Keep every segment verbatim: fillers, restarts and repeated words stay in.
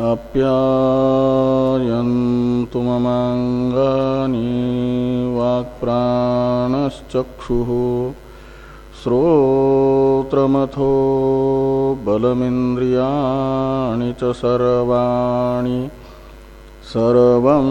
आप्यायन्तु ममाङ्गानि वाक्प्राणश्चक्षुः श्रोत्रमथो बलमिन्द्रियाणि च सर्वाणि सर्वं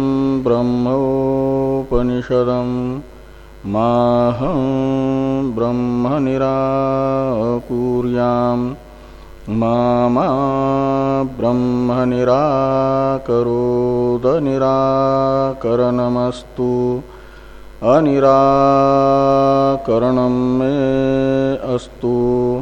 ब्रह्मोपनिषदं माहं ब्रह्म निराकुर्याम् मा मा ब्रह्म निराकरोद निराकरणमस्तु अनिराकरणं मे अस्तु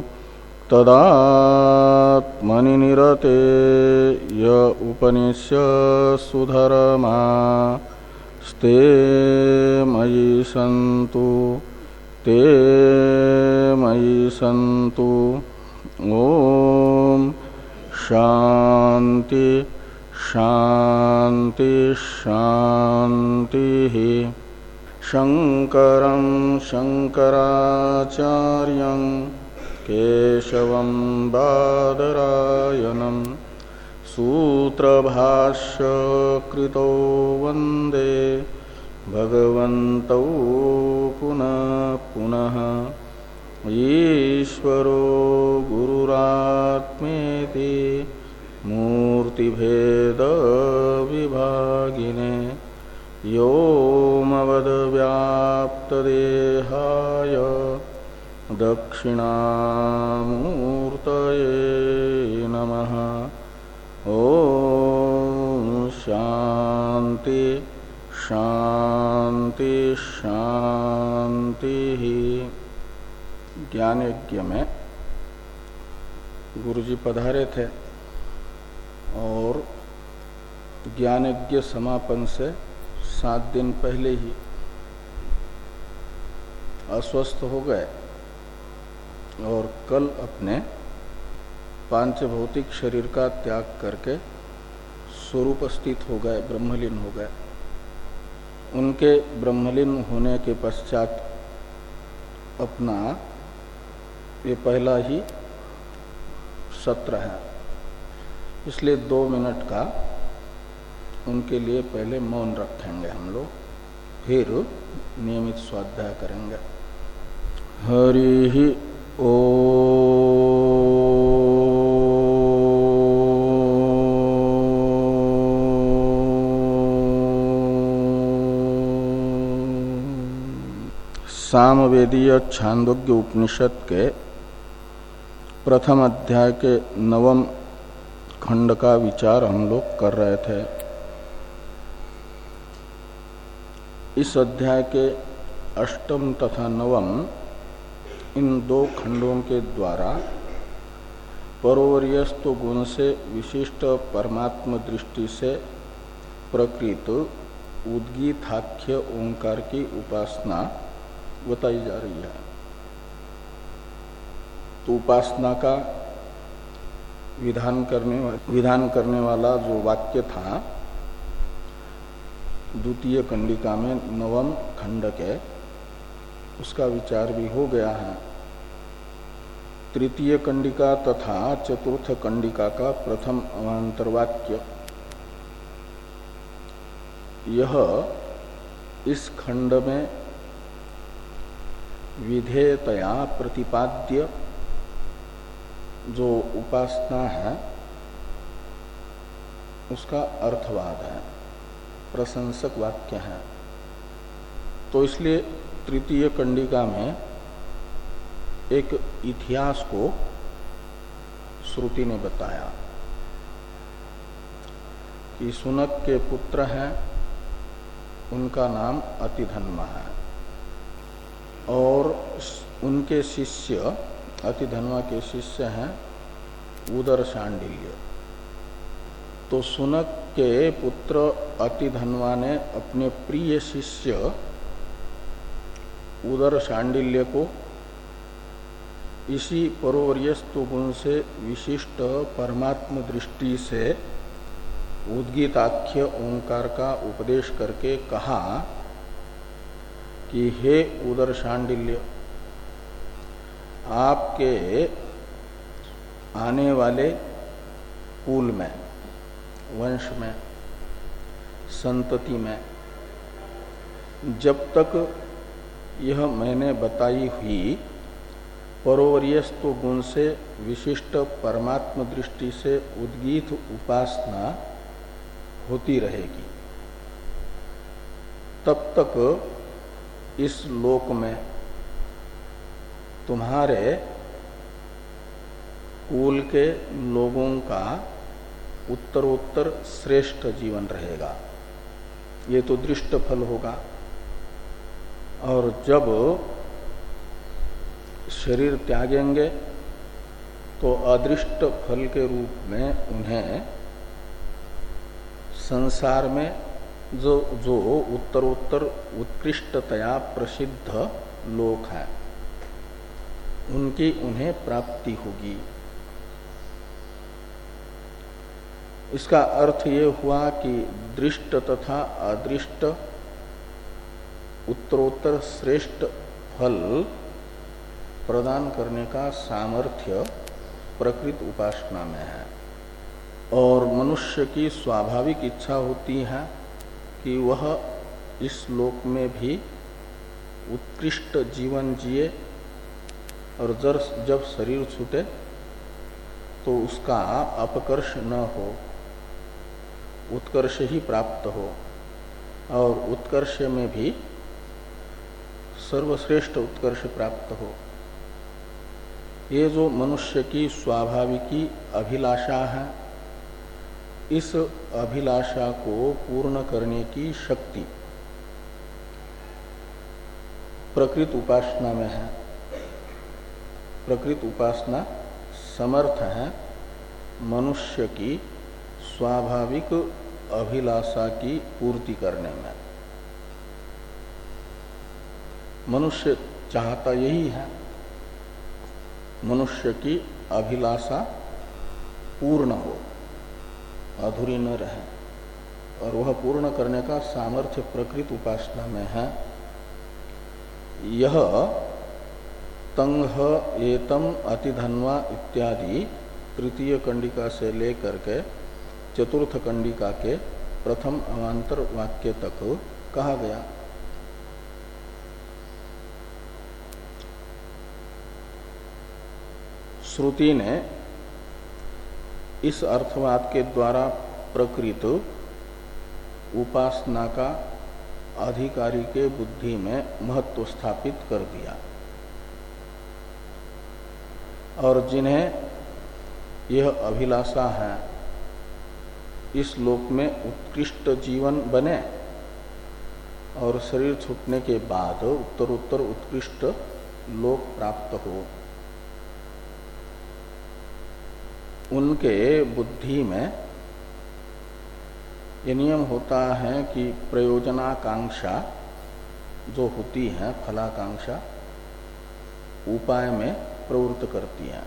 तदात्मनि निरते य उपनिष्यत्सु धर्मा स्ते मयि सन्तु ते मयि सन्तु। ओम शांति शांति शांति। शंकरं शंकराचार्यं केशवं बादरायणं सूत्रभाष्य कृतो वंदे भगवन्तौ पुनः पुनः। ईश्वरो गुरुरात्मेति मूर्तिभेद विभागिने व्योमवद्व्याप्तदेहाय दक्षिणामूर्तये नमः। ओम शांति शांति शांति। ज्ञान यज्ञ में गुरुजी पधारे थे और ज्ञान यज्ञ समापन से सात दिन पहले ही अस्वस्थ हो गए और कल अपने पांच भौतिक शरीर का त्याग करके स्वरूप स्थित हो गए, ब्रह्मलीन हो गए। उनके ब्रह्मलीन होने के पश्चात अपना ये पहला ही सत्र है, इसलिए दो मिनट का उनके लिए पहले मौन रखेंगे हम लोग, फिर नियमित स्वाध्याय करेंगे। हरि ओम। सामवेदीय छांदोग्य उपनिषद के प्रथम अध्याय के नवम खंड का विचार हम लोग कर रहे थे। इस अध्याय के अष्टम तथा नवम इन दो खंडों के द्वारा परोवर्यस्त गुण से विशिष्ट परमात्म दृष्टि से प्रकृत उद्गीताख्य ओंकार की उपासना बताई जा रही है। तो उपासना का विधान करने विधान करने वाला जो वाक्य था द्वितीय कंडिका में नवम खंड के, उसका विचार भी हो गया है। तृतीय कंडिका तथा चतुर्थ कंडिका का प्रथम अवान्तर वाक्य, यह इस खंड में विधेयतया प्रतिपाद्य जो उपासना है उसका अर्थवाद है, प्रशंसक वाक्य है। तो इसलिए तृतीय कंडिका में एक इतिहास को श्रुति ने बताया कि सुनक के पुत्र हैं, उनका नाम अतिधन्वा है और उनके शिष्य अतिधन्वा के शिष्य हैं उदर शांडिल्य। तो सुनक के पुत्र अतिधन्वा ने अपने प्रिय शिष्य उदर शांडिल्य को इसी परोवर्यस्त गुण से विशिष्ट परमात्म दृष्टि से उद्गीताख्य ओंकार का उपदेश करके कहा कि हे उदर शांडिल्य, आपके आने वाले कुल में वंश में, संतति में, जब तक यह मैंने बताई हुई परोवर्यस्व गुण से विशिष्ट परमात्म दृष्टि से उद्गीत उपासना होती रहेगी, तब तक इस लोक में तुम्हारे कुल के लोगों का उत्तरोत्तर श्रेष्ठ जीवन रहेगा। ये तो दृष्ट फल होगा। और जब शरीर त्यागेंगे तो अदृष्ट फल के रूप में उन्हें संसार में जो जो उत्तरोत्तर उत्कृष्टतया प्रसिद्ध लोक है उनकी उन्हें प्राप्ति होगी। इसका अर्थ ये हुआ कि दृष्ट तथा अदृष्ट उत्तरोत्तर श्रेष्ठ फल प्रदान करने का सामर्थ्य प्रकृत उपासना में है। और मनुष्य की स्वाभाविक इच्छा होती है कि वह इस लोक में भी उत्कृष्ट जीवन जिए और जब शरीर छूटे तो उसका अपकर्ष न हो, उत्कर्ष ही प्राप्त हो, और उत्कर्ष में भी सर्वश्रेष्ठ उत्कर्ष प्राप्त हो। ये जो मनुष्य की स्वाभाविकी अभिलाषा है, इस अभिलाषा को पूर्ण करने की शक्ति प्रकृत उपासना में है। प्रकृत उपासना समर्थ है मनुष्य की स्वाभाविक अभिलाषा की पूर्ति करने में। मनुष्य चाहता यही है, मनुष्य की अभिलाषा पूर्ण हो, अधूरी न रहे, और वह पूर्ण करने का सामर्थ्य प्रकृत उपासना में है। यह तंग एतम अतिधन्वा इत्यादि तृतीय कंडिका से लेकर के चतुर्थ कंडिका के प्रथम अवान्तर वाक्य तक कहा गया। श्रुति ने इस अर्थवाद के द्वारा प्रकृत उपासना का अधिकारी के बुद्धि में महत्व स्थापित कर दिया, और जिन्हें यह अभिलाषा है इस लोक में उत्कृष्ट जीवन बने और शरीर छूटने के बाद उत्तरोत्तर उत्कृष्ट लोक प्राप्त हो, उनके बुद्धि में ये नियम होता है कि प्रयोजनाकांक्षा जो होती है, फलाकांक्षा, उपाय में प्रवृत्त करती है।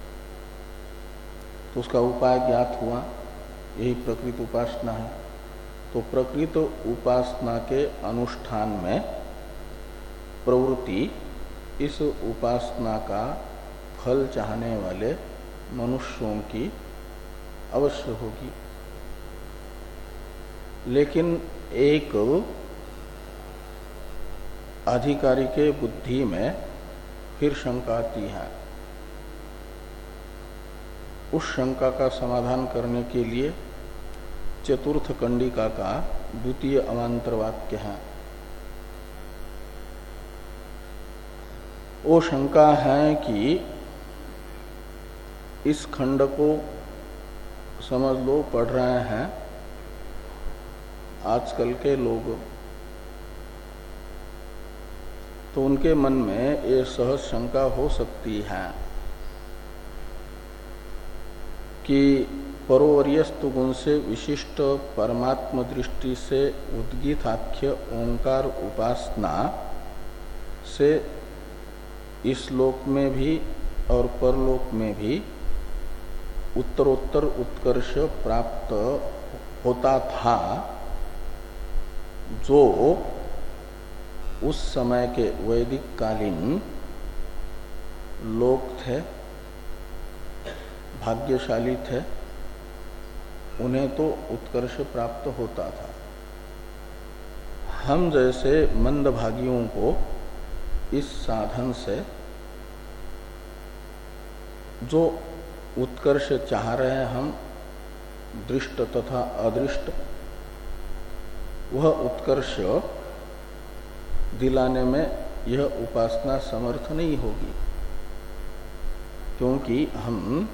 तो उसका उपाय ज्ञात हुआ, यही प्रकृत उपासना है। तो प्रकृत उपासना के अनुष्ठान में प्रवृत्ति इस उपासना का फल चाहने वाले मनुष्यों की अवश्य होगी। लेकिन एक अधिकारी के बुद्धि में फिर शंका आती है। उस शंका का समाधान करने के लिए चतुर्थ कंडिका का द्वितीय अवान्तर वाक्य है। वो शंका है कि इस खंड को समझ लो, पढ़ रहे हैं आजकल के लोग, तो उनके मन में ये सहज शंका हो सकती है कि परोवर्यस्तु गुण से विशिष्ट परमात्म दृष्टि से उद्गीताख्य ओंकार उपासना से इस लोक में भी और परलोक में भी उत्तरोत्तर उत्कर्ष प्राप्त होता था, जो उस समय के वैदिक कालीन लोग थे, भाग्यशाली थे, उन्हें तो उत्कर्ष प्राप्त होता था। हम जैसे मंदभागियों को इस साधन से जो उत्कर्ष चाह रहे हैं हम, दृष्ट तथा अदृष्ट, वह उत्कर्ष दिलाने में यह उपासना समर्थ नहीं होगी, क्योंकि हम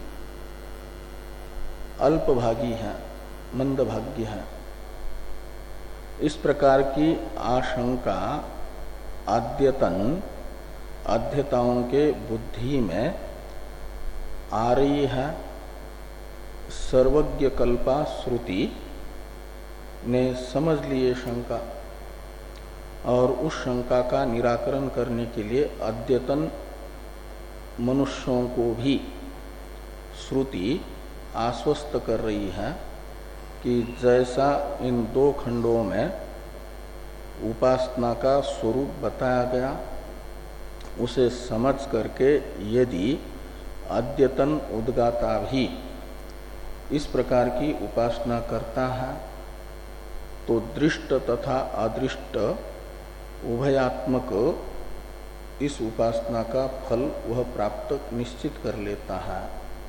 अल्पभागी हैं, मंदभागी हैं। इस प्रकार की आशंका आद्यतन अध्यताओं के बुद्धि में आ रही है। सर्वज्ञ कल्पा श्रुति ने समझ लिए शंका, और उस शंका का निराकरण करने के लिए अद्यतन मनुष्यों को भी श्रुति आश्वस्त कर रही है कि जैसा इन दो खंडों में उपासना का स्वरूप बताया गया, उसे समझ करके यदि अद्यतन उद्गाता भी इस प्रकार की उपासना करता है तो दृष्ट तथा अदृष्ट उभयात्मक इस उपासना का फल वह प्राप्त निश्चित कर लेता है।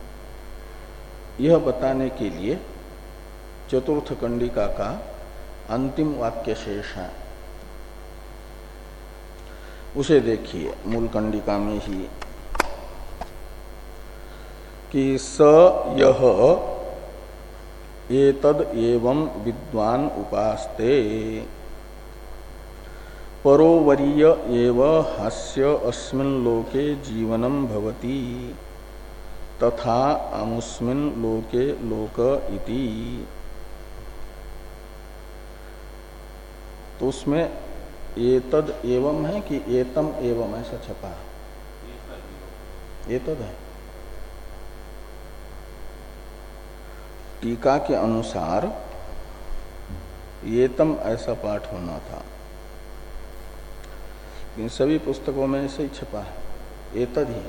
यह बताने के लिए चतुर्थ कंडिका का अंतिम वाक्य शेष है, उसे देखिए मूल कंडिका में ही कि स यह एतद एवं विद्वान उपास्ते परोवरीय एव हास्य अस्मिन् लोके जीवनं भवति तथा अमुस्मिन् लोके लोक इति। तो उसमें एतद एवं है कि एतम एवं ऐसा छपा? एतद है। टीका के अनुसार एतम ऐसा पाठ होना था, इन सभी पुस्तकों में ऐसे ही छपा है, एतद ही।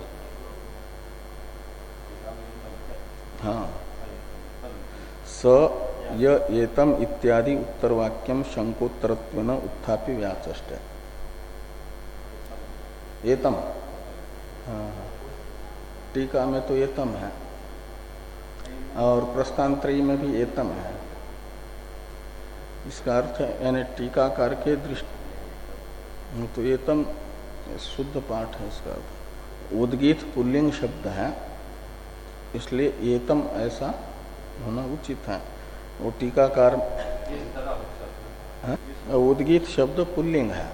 हाँ, स य एतम इत्यादि उत्तर वाक्यम शंकोत्तरत्वेन उत्थापि व्याचष्टे। एतम, हाँ, टीका में तो एतम है और प्रस्थानत्रयी में भी एतम है। इसका अर्थ है यानी टीकाकार के दृष्टि तो एतम शुद्ध पाठ है। इसका अर्थ उद्गीत पुल्लिंग शब्द है, इसलिए एतम ऐसा होना उचित है। वो टीकाकार उद्गीत शब्द पुल्लिंग है,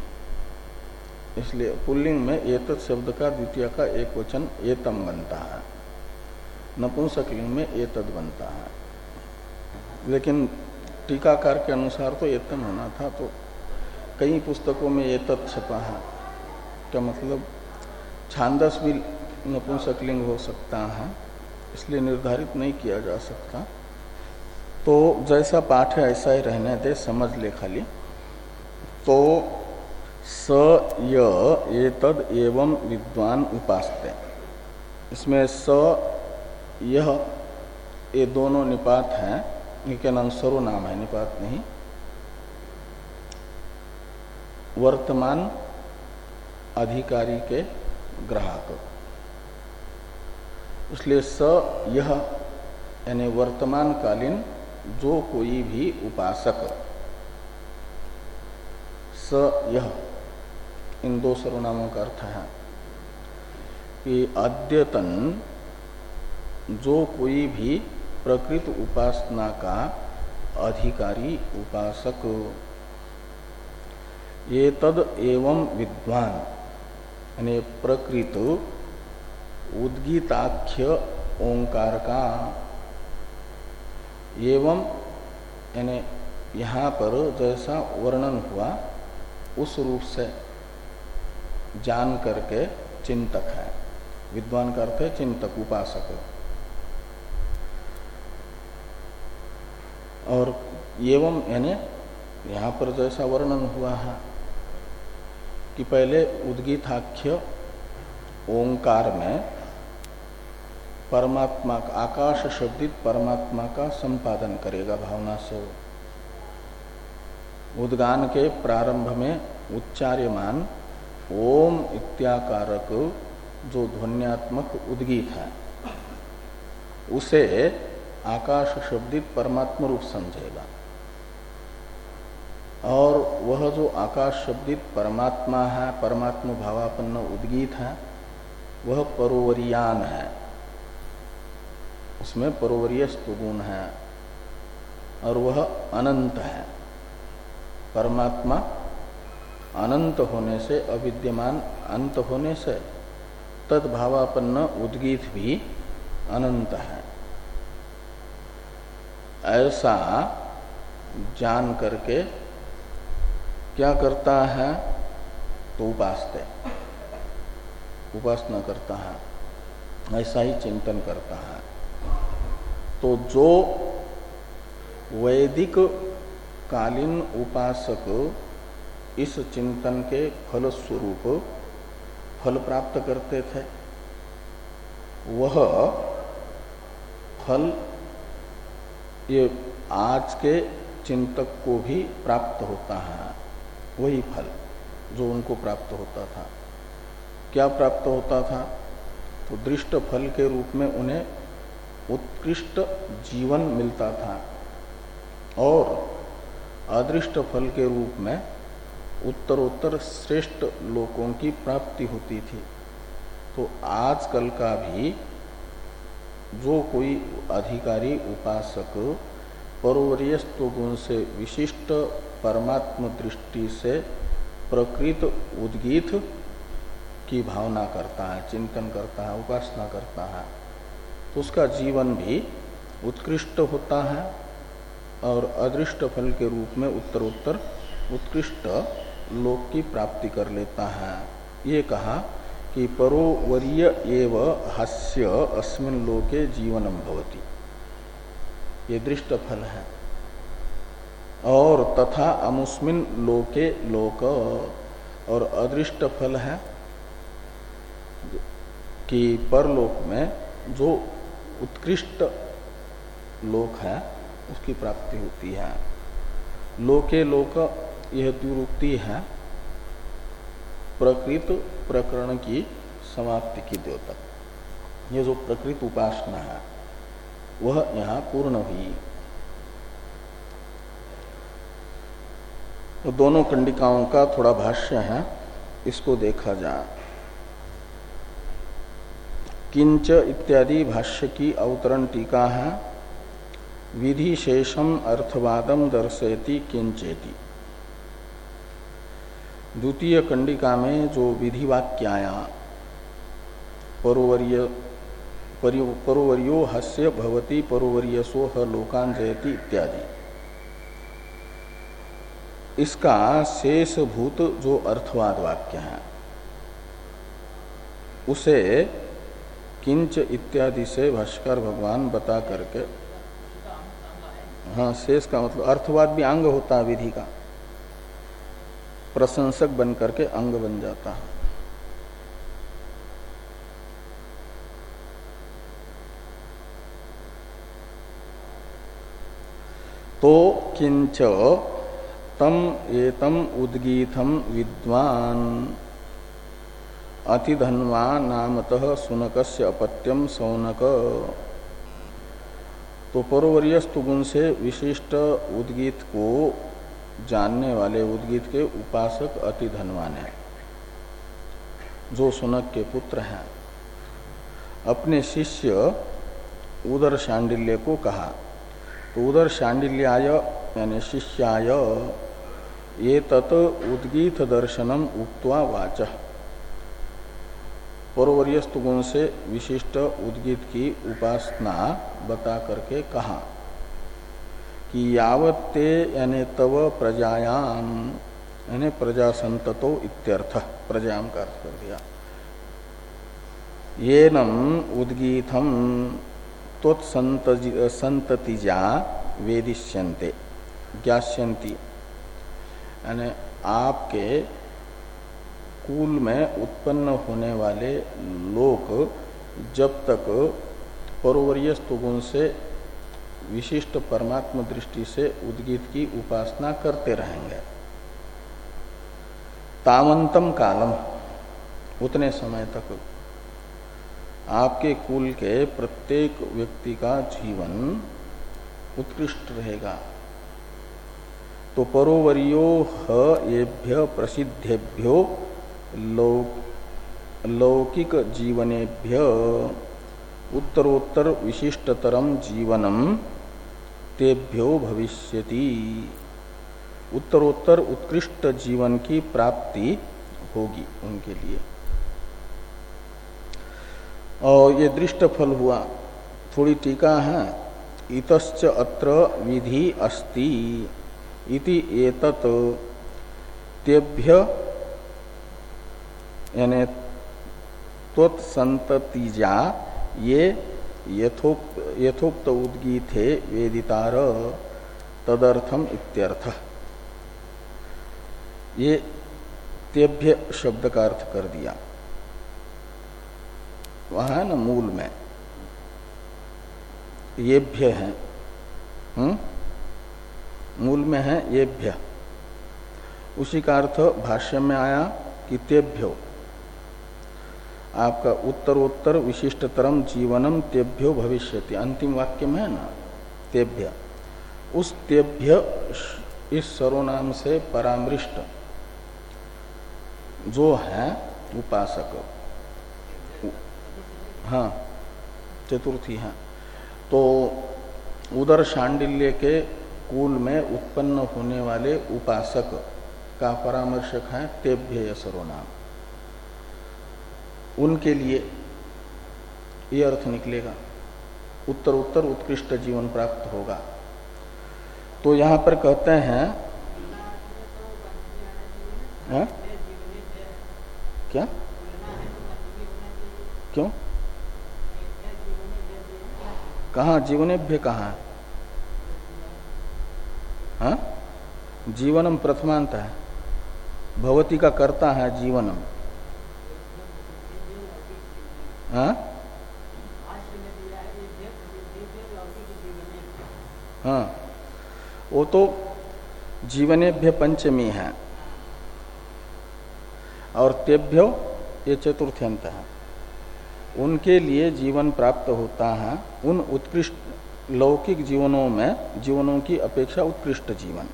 इसलिए पुल्लिंग में एतत् शब्द का द्वितीय का एक वचन एतम बनता है, नपुंसकलिंग में एतद बनता है। लेकिन टीकाकार के अनुसार तो एतम होना था, तो कई पुस्तकों में एतत् छपा है। क्या मतलब छांदस भी नपुंसकलिंग हो सकता है, इसलिए निर्धारित नहीं किया जा सकता। तो जैसा पाठ है ऐसा ही रहने दे, समझ ले खाली। तो स य एतद एवं विद्वान उपास्ते, इसमें स यह ये दोनों निपात हैं, इनके नाम सर्वनाम है, निपात नहीं। वर्तमान अधिकारी के ग्राहक, इसलिए स यह यानी वर्तमान कालीन जो कोई भी उपासक, स यह इन दो सर्वनामों का अर्थ है कि अद्यतन जो कोई भी प्रकृत उपासना का अधिकारी उपासक, ये तद एवं विद्वान यानी प्रकृत उद्गीताख्य ओंकार का, एवं यानी यहाँ पर जैसा वर्णन हुआ उस रूप से जान करके चिंतक है। विद्वान का अर्थ है चिंतक, उपासक। और एवं यानी यहाँ पर जैसा वर्णन हुआ है कि पहले उद्गीताख्य ओंकार में परमात्मा का, आकाश शब्दित परमात्मा का संपादन करेगा भावना से। उद्गान के प्रारंभ में उच्चार्यमान ओम इत्याकारक जो ध्वन्यात्मक उद्गीत है उसे आकाश शब्दित परमात्मा रूप समझेगा, और वह जो आकाश शब्दित परमात्मा है, परमात्मा भावापन्न उद्गीत है, वह परोवरियान है, उसमें परोवरीय स्तुगुण है और वह अनंत है। परमात्मा अनंत होने से, अविद्यमान अंत होने से तद्भावापन्न उद्गीत भी अनंत है। ऐसा जान करके क्या करता है तो उपासते, उपासना करता है, ऐसा ही चिंतन करता है। तो जो वैदिक कालीन उपासक इस चिंतन के फल स्वरूप फल प्राप्त करते थे, वह फल ये आज के चिंतक को भी प्राप्त होता है। वही फल जो उनको प्राप्त होता था। क्या प्राप्त होता था? तो दृष्ट फल के रूप में उन्हें उत्कृष्ट जीवन मिलता था और अदृष्ट फल के रूप में उत्तरोत्तर श्रेष्ठ लोकों की प्राप्ति होती थी। तो आजकल का भी जो कोई अधिकारी उपासक परोवरीयस्त्व गुण से विशिष्ट परमात्म दृष्टि से प्रकृत उद्गीत की भावना करता है, चिंतन करता है, उपासना करता है, तो उसका जीवन भी उत्कृष्ट होता है और अदृष्ट फल के रूप में उत्तरोत्तर उत्कृष्ट लोक की प्राप्ति कर लेता है। ये कहा कि परोवरीय एव हास्य अस्मिन् लोके जीवनम भवति, ये दृष्ट फल है। और तथा अमुस्मिन् लोके लोक, और अदृष्ट फल है कि परलोक में जो उत्कृष्ट लोक है उसकी प्राप्ति होती है। लोके लोक यह द्विरुक्ति है प्रकृत प्रकरण की समाप्ति की द्योतक। ये जो प्रकृत उपासना है वह यहाँ पूर्ण हुई। तो दोनों कंडिकाओं का थोड़ा भाष्य है, इसको देखा जाए। किंच इत्यादि भाष्य की अवतरण टीका है। विधि शेषम अर्थवादम दर्शयति किंचेति। द्वितीय कंडिका में जो विधि वाक्य आया, परोवरीय परोवरियो हस्य भवति परोवरीयसो ह लोकान जयति इत्यादि, इसका शेषभूत जो अर्थवाद वाक्य है उसे किंच इत्यादि से भाष्कर भगवान बता करके, हाँ शेष का मतलब अर्थवाद भी अंग होता है विधि का, प्रशंसक बन करके अंग बन जाता है। तो किंच तम एतम उद्गीतम विद्वान अतिधन्वा नामतः सुनकस्य अपत्यम सौनक। तो परोवरीयस्तु गुण से विशिष्ट उद्गीत को जानने वाले उद्गीत के उपासक अति धनवान है, जो सुनक के पुत्र हैं। अपने शिष्य उदर शांडिल्य को कहा, तो उदर शांडिल्याय यानी शिष्याय ये तत् उद्गीत दर्शनम उक्त्वा वाचः। परोवरीयस्तु गुण से विशिष्ट उद्गीत की उपासना बता करके कहा कि यावत् ते यानी तव प्रजायाम, यानी प्रजा संततो इत्यर्थ, प्रजाम का अर्थ कर दिया। येनम उद्गीतम त्वत्संततिजा वेदिष्यन्ते ज्ञास्यन्ति, यानी आपके कुल में उत्पन्न होने वाले लोग जब तक परोवर्यस्तु गुण से विशिष्ट परमात्म दृष्टि से उद्गीत की उपासना करते रहेंगे। तावंतम कालम, उतने समय तक आपके कुल के प्रत्येक व्यक्ति का जीवन उत्कृष्ट रहेगा। तो परोवर्यो ह येभ्य प्रसिद्धेभ्यो लौ, लौकिक जीवनेभ्य उत्तरोत्तर विशिष्टतरम जीवनम तेभ्यो भविष्यति। उत्तरोत्तर उत्कृष्ट जीवन की प्राप्ति होगी उनके लिए। और ये दृष्ट फल हुआ। थोड़ी टीका है, इतश्च अत्र विधि अस्ति इति एतत् तेभ्य यानी त्वत्संततिजा ये यथोक्त यथोक्त उद्गीते वेदितार तदर्थम इत्यर्थ। ये तेभ्य शब्द का अर्थ कर दिया। वहां है ना मूल में येभ्य है, हम्म मूल में है येभ्य, उसी का अर्थ भाष्य में आया कि तेभ्यो, आपका उत्तरोत्तर विशिष्टतरम जीवनम तेभ्यो भविष्यति, अंतिम वाक्य में है ना तेभ्य। उस तेभ्य इस सर्वनाम से परामृष्ट जो है उपासक, हाँ चतुर्थी है, तो उदर शांडिल्य के कुल में उत्पन्न होने वाले उपासक का परामर्शक है तेभ्य सर्वनाम। उनके लिए ये अर्थ निकलेगा, उत्तर उत्तर उत्कृष्ट जीवन प्राप्त होगा। तो यहां पर कहते हैं है? क्या क्यों कहाँ जीवनेभ्य कहाँ है? हाँ? जीवनम प्रथमांत है, भवती का कर्ता है जीवनम। हाँ? हाँ, वो तो जीवनेभ्य पंचमी है और तेभ्यो ये चतुर्थ्यंत है। उनके लिए जीवन प्राप्त होता है उन उत्कृष्ट लौकिक जीवनों में, जीवनों की अपेक्षा उत्कृष्ट जीवन।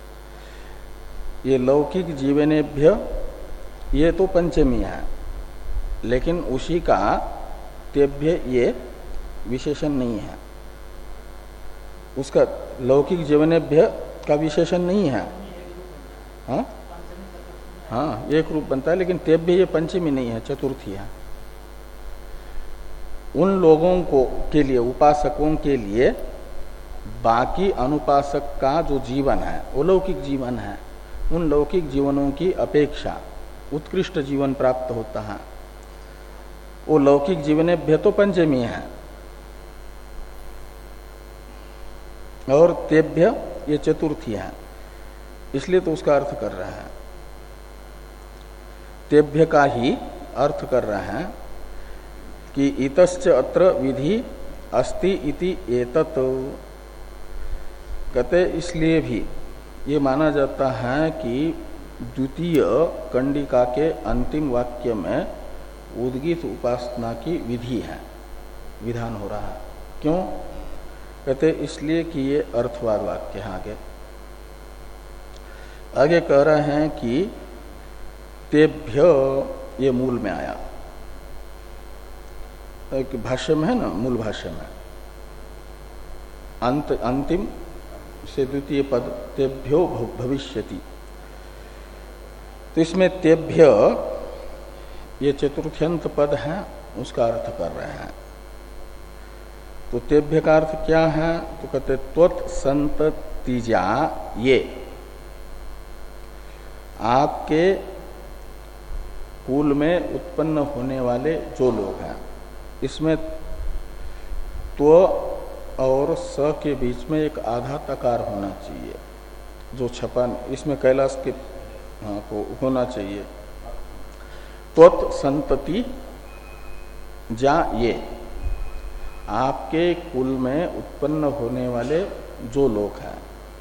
ये लौकिक जीवनेभ्य ये तो पंचमी है, लेकिन उसी का तेभ्य ये विशेषण नहीं है, उसका लौकिक जीवनेभ्य का विशेषण नहीं है। हाँ हाँ एक रूप बनता है, लेकिन तेभ्य ये पंचमी नहीं है, चतुर्थी है। उन लोगों को के लिए, उपासकों के लिए बाकी अनुपासक का जो जीवन है वो लौकिक जीवन है। उन लौकिक जीवनों की अपेक्षा उत्कृष्ट जीवन प्राप्त होता है। वो लौकिक जीवनेभ्य तो पंचमी है और तेभ्य ये चतुर्थी है, इसलिए तो उसका अर्थ कर रहे हैं, तेभ्य का ही अर्थ कर रहे हैं कि इतश्च अत्र विधि अस्ति इति एतत्। कहते इसलिए भी ये माना जाता है कि द्वितीय कंडिका के अंतिम वाक्य में उद्गीत उपासना की विधि है, विधान हो रहा है। क्यों? कहते इसलिए कि ये अर्थवाद वाक्य है। आगे आगे कह रहे हैं कि तेभ्य ये मूल में आया, भाष्य में है ना, मूल भाष्य में अंत अंतिम से द्वितीय पद तेभ्यो भविष्यति। तो इसमें तेभ्य ये चतुर्थ्यंत पद है, उसका अर्थ कर रहे हैं। तो तेभ्य का अर्थ क्या है? तो कहते त्वत्संततिजा ये, आपके कुल में उत्पन्न होने वाले जो लोग हैं, इसमें त्व और स के बीच में एक आधा तकार होना चाहिए, जो छपा इसमें कैलाश के हाँ को होना चाहिए। त्वत् संतति जा ये, आपके कुल में उत्पन्न होने वाले जो लोग हैं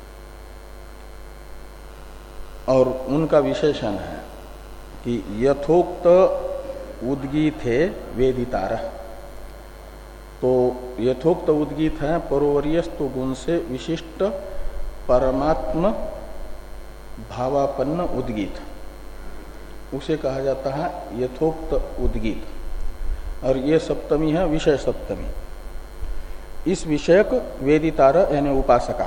और उनका विशेषण है कि यथोक्त उद्गीत है वेदितारः। तो यथोक्त उद्गीत है परोवर्यस्तु गुण से विशिष्ट परमात्म भावापन्न उद्गीत, उसे कहा जाता है यथोक्त उद्गीत। और ये सप्तमी है विषय सप्तमी। इस विषयक वेदितार यानी उपासका।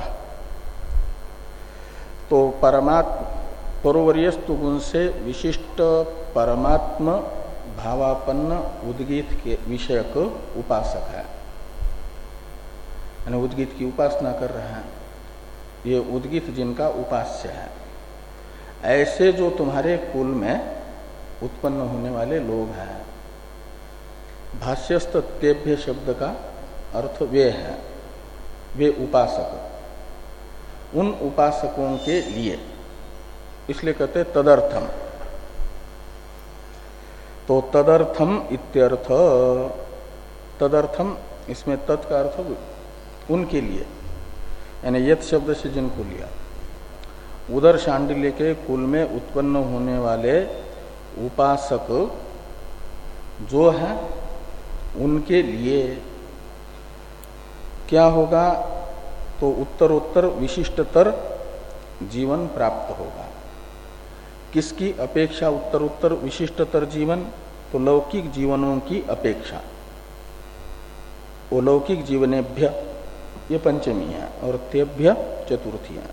तो परमात्म परोवर्यस्तु गुण से विशिष्ट परमात्म भावापन्न उद्गीत के विषयक उपासक है, यानी उद्गीत की उपासना कर रहे हैं। ये उद्गीत जिनका उपास्य है, ऐसे जो तुम्हारे कुल में उत्पन्न होने वाले लोग हैं। भाष्यस्थ तेभ्य शब्द का अर्थ वे हैं, वे उपासक। उन उपासकों के लिए, इसलिए कहते तदर्थम। तो तदर्थम इत्यर्थ, तदर्थम इसमें तत् का अर्थ उनके लिए, यानी यत् शब्द से जिनको लिया। उदर शांडिल्य के कुल में उत्पन्न होने वाले उपासक जो है उनके लिए क्या होगा? तो उत्तरोत्तर विशिष्टतर जीवन प्राप्त होगा। किसकी अपेक्षा उत्तरोत्तर विशिष्टतर जीवन? तो लौकिक जीवनों की अपेक्षा। वो लौकिक जीवनेभ्य ये पंचमी है और तेभ्य चतुर्थी है।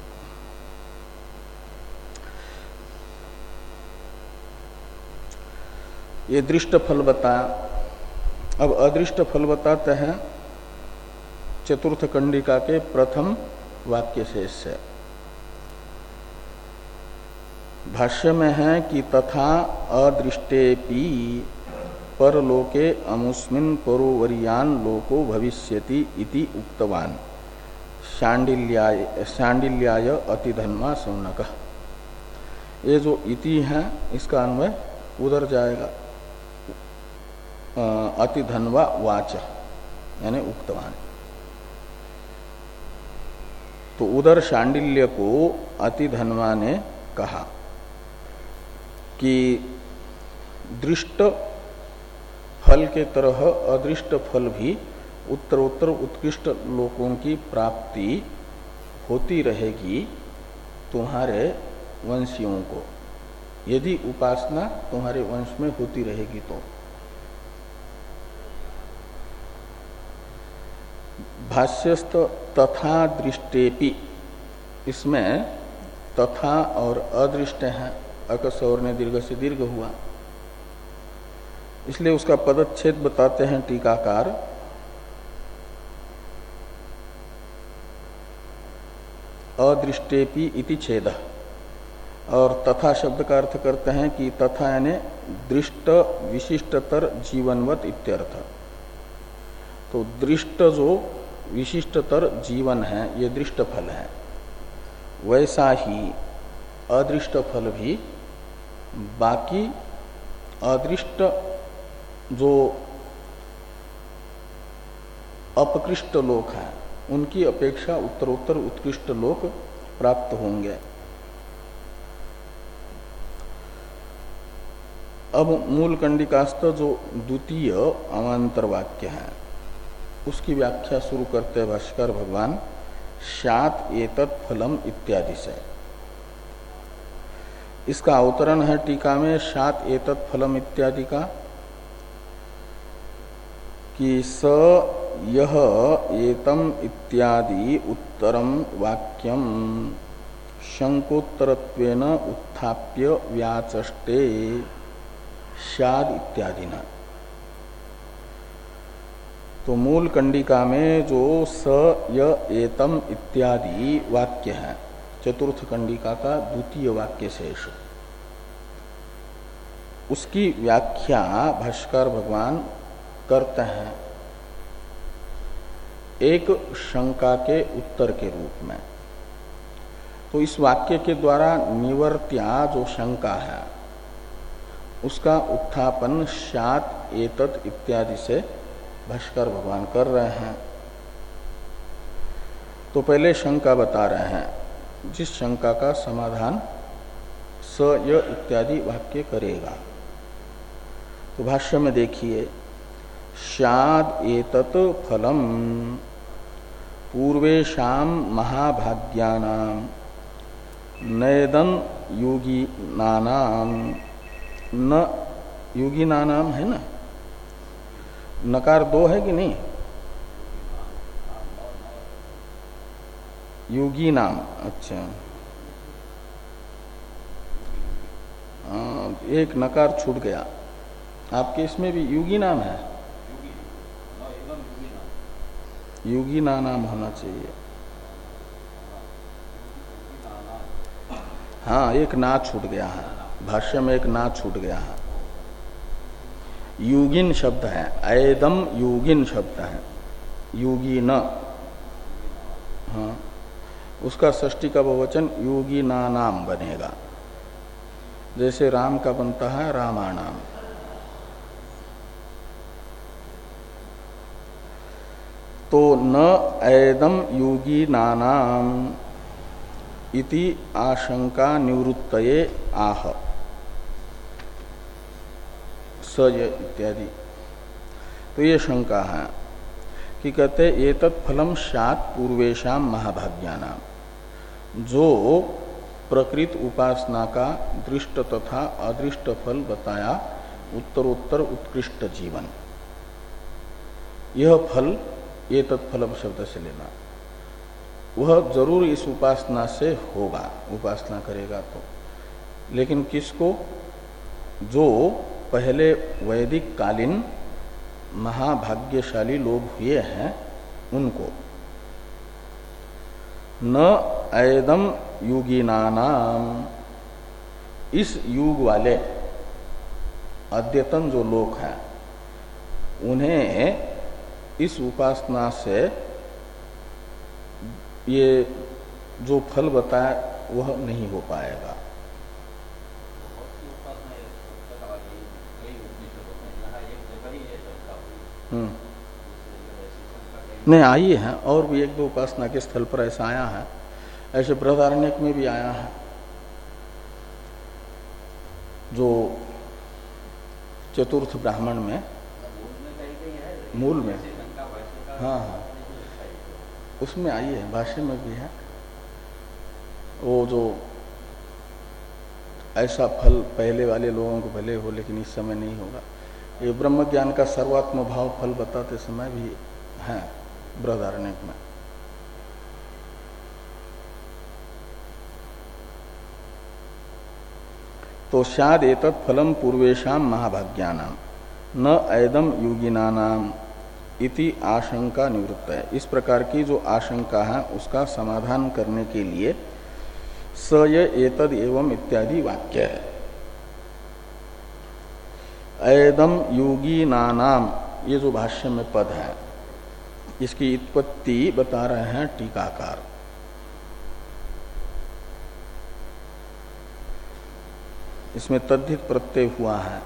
ये दृष्ट फल बताया। अब अदृष्ट फल बताते हैं चतुर्थ कंडिका के प्रथम वाक्य शेष से। भाष्य में है कि तथा अदृष्टेपि परलोके अमुस्मिन् परोवर्यान लोको भविष्यति इति उक्तवान शांडिल्याय शांडिल्याय अतिधन्वा सौनक। ये जो इति है इसका अन्वय उधर जाएगा, अतिधन्वा वाच यानी उक्तवान। तो उधर शांडिल्य को अतिधन्वा ने कहा कि दृष्ट फल के तरह अदृष्ट फल भी उत्तरोत्तर उत्कृष्ट लोकों की प्राप्ति होती रहेगी तुम्हारे वंशियों को, यदि उपासना तुम्हारे वंश में होती रहेगी तो। भाष्यस्थ तथा दृष्टेपि, इसमें तथा और अदृष्ट है, अकसौर ने दीर्घ से दीर्घ हुआ, इसलिए उसका पदच्छेद बताते हैं टीकाकार। अदृष्टेपि इति छेद, और तथा शब्द का अर्थ करते हैं कि तथा यानी दृष्ट विशिष्टतर जीवनवत इत्यर्थ। तो दृष्ट जो विशिष्टतर जीवन है ये दृष्ट फल है, वैसा ही अदृष्ट फल भी बाकी अदृष्ट जो अपकृष्ट लोक हैं उनकी अपेक्षा उत्तरोत्तर उत्कृष्ट लोक प्राप्त होंगे। अब मूल कंडिकास्थ जो द्वितीय अवान्तर वाक्य है उसकी व्याख्या शुरू करते हैं भाष्कर भगवान शात एतत् फलम इत्यादि से। इसका अवतरण है टीका में शात एतत् फलम इत्यादि का कि स यह एतम इत्यादि उत्तरम वाक्यम शंकोत्तरत्वेन उत्थाप्य व्याचष्टे शाद इत्यादि न। तो मूल कंडिका में जो स य एतम इत्यादि वाक्य है चतुर्थ कंडिका का द्वितीय वाक्य शेष, उसकी व्याख्या भाष्कर भगवान करते हैं एक शंका के उत्तर के रूप में। तो इस वाक्य के द्वारा निवर्त्या जो शंका है उसका उत्थापन शात एतत् इत्यादि से भाष्कर भगवान कर रहे हैं। तो पहले शंका बता रहे हैं, जिस शंका का समाधान स य इत्यादि वाक्य करेगा। तो भाष्य में देखिए, स्याद् एतत् फलम पूर्वेशाम महाभाग्यानाम नैदं योगिनानाम, न योगिनानाम है ना, नकार दो है कि नहीं, योगी नाम, अच्छा आ, एक नकार छूट गया आपके, इसमें भी योगी नाम है, योगी ना नाम होना चाहिए। हाँ, एक ना छूट गया है, भाष्य में एक ना छूट गया है। योगिन शब्द है, ऐदम योगिन शब्द है, योगी न, हाँ, उसका षष्ठी का बहुवचन योगी ना नाम बनेगा, जैसे राम का बनता है रामाणाम। तो न ऐदम योगी नानाम इति आशंका निवृत्तये आह सय इत्यादि। तो ये शंका है कि कहते एतत् फलम स्यात् पूर्वेशाम महाभाग्यानाम, जो प्रकृत उपासना का दृष्ट तथा अदृष्ट फल बताया उत्तरोत्तर उत्कृष्ट जीवन, यह फल एतत् फलम शब्द से लेना, वह जरूर इस उपासना से होगा, उपासना करेगा तो। लेकिन किसको? जो पहले वैदिक कालीन महाभाग्यशाली लोग हुए हैं उनको। न ऐदम युगिनानाम, इस युग वाले अद्यतन जो लोग हैं उन्हें इस उपासना से ये जो फल बताया वह नहीं हो पाएगा। हम्म नहीं, आई है, और भी एक दो उपासना के स्थल पर ऐसा आया है, ऐसे बृहदारण्यक में भी आया है, जो चतुर्थ ब्राह्मण में मूल में, हाँ हाँ उसमें आई है, भाष्य में भी है। वो जो ऐसा फल पहले वाले लोगों को भले हो लेकिन इस समय नहीं होगा, ये ब्रह्म ज्ञान का सर्वात्म भाव फल बताते समय भी है बृहदारण्यक में। तो स्याद् एतत् फलम पूर्वेशाम महाभाग्यानाम न ऐदम योगिनानाम इति आशंका निवृत्त है। इस प्रकार की जो आशंका है उसका समाधान करने के लिए स य एतद् एवं इत्यादि वाक्य है। ऐदम योगी नानाम, ये जो भाष्य में पद है इसकी उत्पत्ति बता रहे हैं टीकाकार। इसमें तद्धित प्रत्यय हुआ है,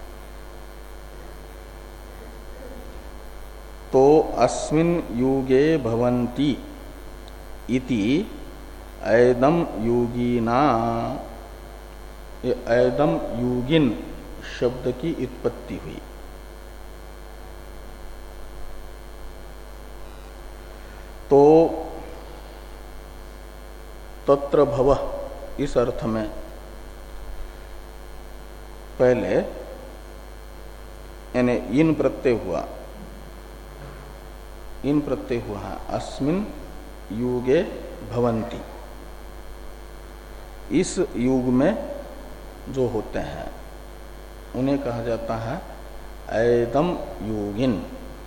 तो अस्मिन् युगे भवन्ति इति ऐदम योगिना, ऐदम योगिन शब्द की उत्पत्ति हुई। तो तत्र भवः इस अर्थ में पहले यानी इन प्रत्यय हुआ, इन प्रत्यय हुआ है, अस्मिन् युगे भवन्ति, इस युग में जो होते हैं उन्हें कहा जाता है ऐदम योगिन।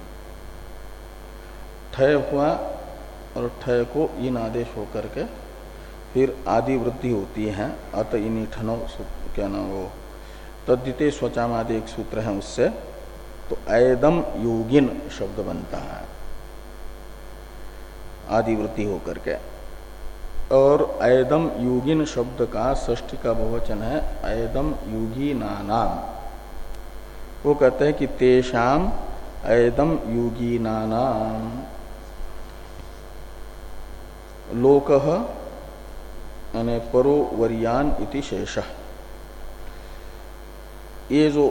ठय हुआ और ठय को इन आदेश होकर के फिर आदि वृद्धि होती है, अत इनी ठनो क्या ना वो तद्दिते स्वचाम आदि एक सूत्र है उससे, तो ऐदम योगिन शब्द बनता है आदि वृद्धि होकर के। और ऐदम योगिन शब्द का षष्ठी का बहुवचन है ऐदम योगी नानाम। वो कहते हैं कि तेषाम ऐदम योगीनानाम लोकः यानी परोवर्यान इति शेषः। ये जो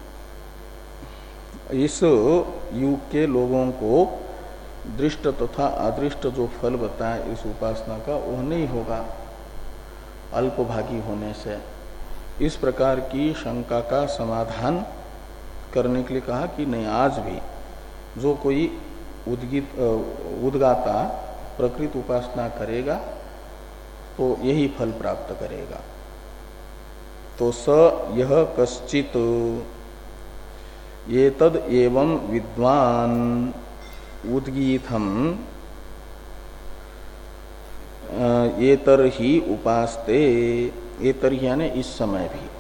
इस युग के लोगों को दृष्ट तथा अदृष्ट जो फल बताया इस उपासना का वह नहीं होगा अल्पभागी होने से। इस प्रकार की शंका का समाधान करने के लिए कहा कि नहीं, आज भी जो कोई उद्गीत उद्गाता प्रकृत उपासना करेगा तो यही फल प्राप्त करेगा। तो स यह कश्चित ये तद एवं विद्वान उद्गीतम ये तर ही उपासते, ये तर यानी इस समय भी,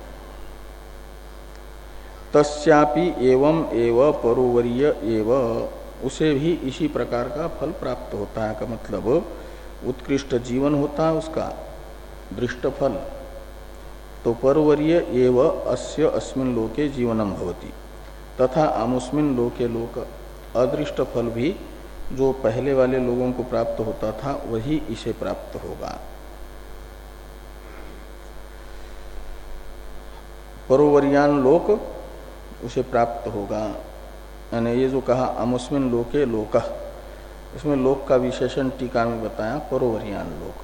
तस्यापि एवं एव परोवर्य एव, उसे भी इसी प्रकार का फल प्राप्त होता है। का मतलब उत्कृष्ट जीवन होता है उसका दृष्ट फल। तो परोवर्य एव अस्य अस्मिन् लोके जीवनम भवति, तथा अमुस्मिन् लोके लोक, अदृष्ट फल भी जो पहले वाले लोगों को प्राप्त होता था वही इसे प्राप्त होगा। परोवर्यान लोक उसे प्राप्त होगा। यानी ये जो कहा अमुस्मिन् लोके लोकः, इसमें लोक का विशेषण टीका में बताया परोवर्यान लोक।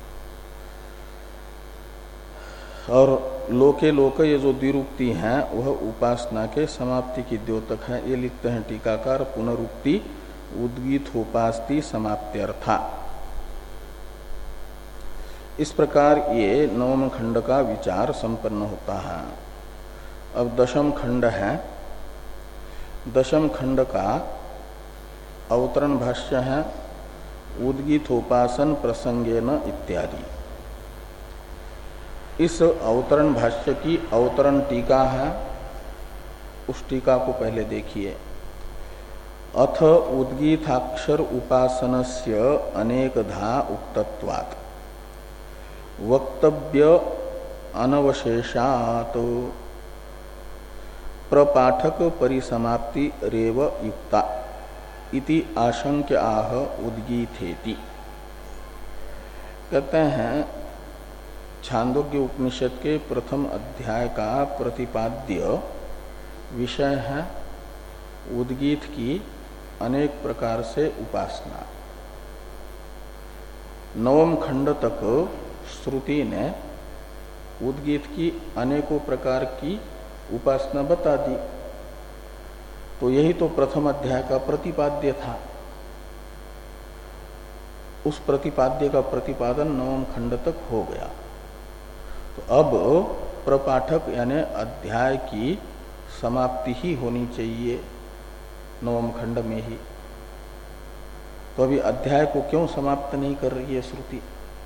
और लोके लोक ये जो द्विरुक्ति हैं वह उपासना के समाप्ति की द्योतक है। ये लिखते हैं टीकाकार पुनरुक्ति उद्गीतोपास्ति समाप्त्यर्था। इस प्रकार ये नवम खंड का विचार संपन्न होता है। अब दशम खंड है। दशम खंड का अवतरण भाष्य है उद्गीतोपासन प्रसंगेन इत्यादि। इस अवतरण भाष्य की अवतरण टीका है, उस टीका को पहले देखिए। अथ उद्गीताक्षर उपासनस्य अनेकधा उक्तत्वात् वक्तव्य अनवशेषात् प्रपाठक परिसमाप्ति रेव युक्ता इति आशंक्य आह उद्गीथेति। कहते हैं छांदोग्य उपनिषद के प्रथम अध्याय का प्रतिपाद्य विषय है उद्गीत की अनेक प्रकार से उपासना। नवम खंड तक श्रुति ने उद्गीत की अनेकों प्रकार की उपासना बता दी। तो यही तो प्रथम अध्याय का प्रतिपाद्य था। उस प्रतिपाद्य का प्रतिपादन नवम खंड तक हो गया। तो अब प्रपाठक यानी अध्याय की समाप्ति ही होनी चाहिए नवम खंड में ही। तो अभी अध्याय को क्यों समाप्त नहीं कर रही है श्रुति?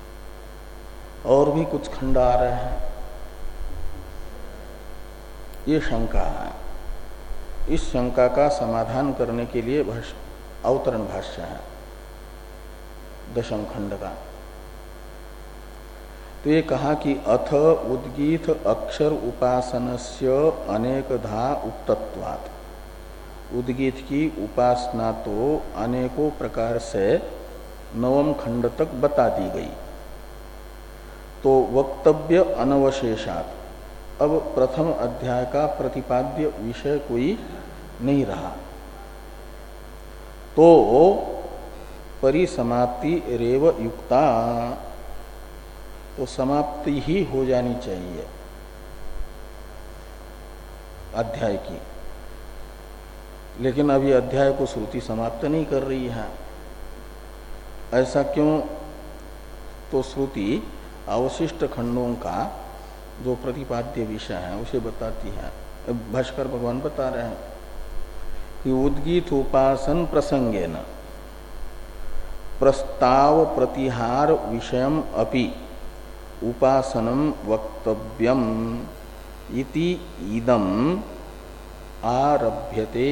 और भी कुछ खंड आ रहे हैं, ये शंका है। इस शंका का समाधान करने के लिए अवतरण भाष्य है दशम खंड का। तो ये कहा कि अथ उद्गीत अक्षर उपासनस्य अनेकधा उक्तत्वात्, उद्गीत की उपासना तो अनेकों प्रकार से नवम खंड तक बता दी गई। तो वक्तव्य अनवशेषात्, अब प्रथम अध्याय का प्रतिपाद्य विषय कोई नहीं रहा, तो परिसमाप्ति रेव युक्ता, तो समाप्ति ही हो जानी चाहिए अध्याय की। लेकिन अभी अध्याय को श्रुति समाप्त नहीं कर रही है। ऐसा क्यों? तो श्रुति अवशिष्ट खंडों का जो प्रतिपाद्य विषय है उसे बताती है। भाष्कर भगवान बता रहे हैं कि उद्गीत उपासन प्रसंगेन प्रस्ताव प्रतिहार विषयम अपि उपासनम वक्तव्यम इति इदम आरभ्यते।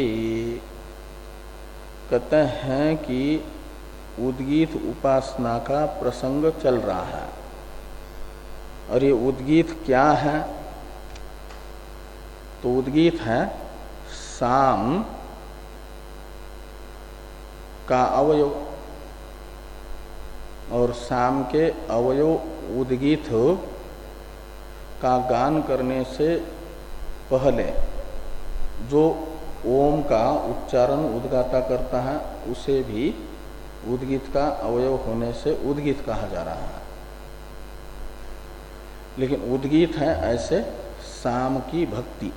कहते हैं कि उद्गीत उपासना का प्रसंग चल रहा है। और ये उद्गीत क्या है? तो उद्गीत है साम का अवयव, और साम के अवयव उद्गीत का गान करने से पहले जो ओम का उच्चारण उद्गाता करता है उसे भी उद्गीत का अवयव होने से उद्गीत कहा जा रहा है। लेकिन उद्गीत है ऐसे साम की भक्ति,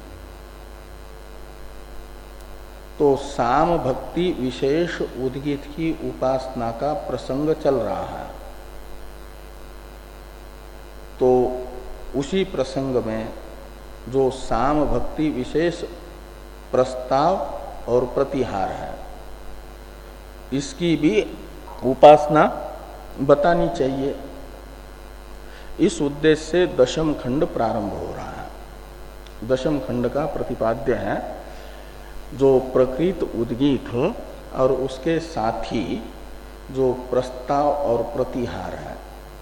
तो साम भक्ति विशेष उद्गीत की उपासना का प्रसंग चल रहा है। तो उसी प्रसंग में जो साम भक्ति विशेष प्रस्ताव और प्रतिहार है, इसकी भी उपासना बतानी चाहिए। इस उद्देश्य से दशम खंड प्रारंभ हो रहा है। दशम खंड का प्रतिपाद्य है जो प्रकृत उद्गीत और उसके साथी जो प्रस्ताव और प्रतिहार है।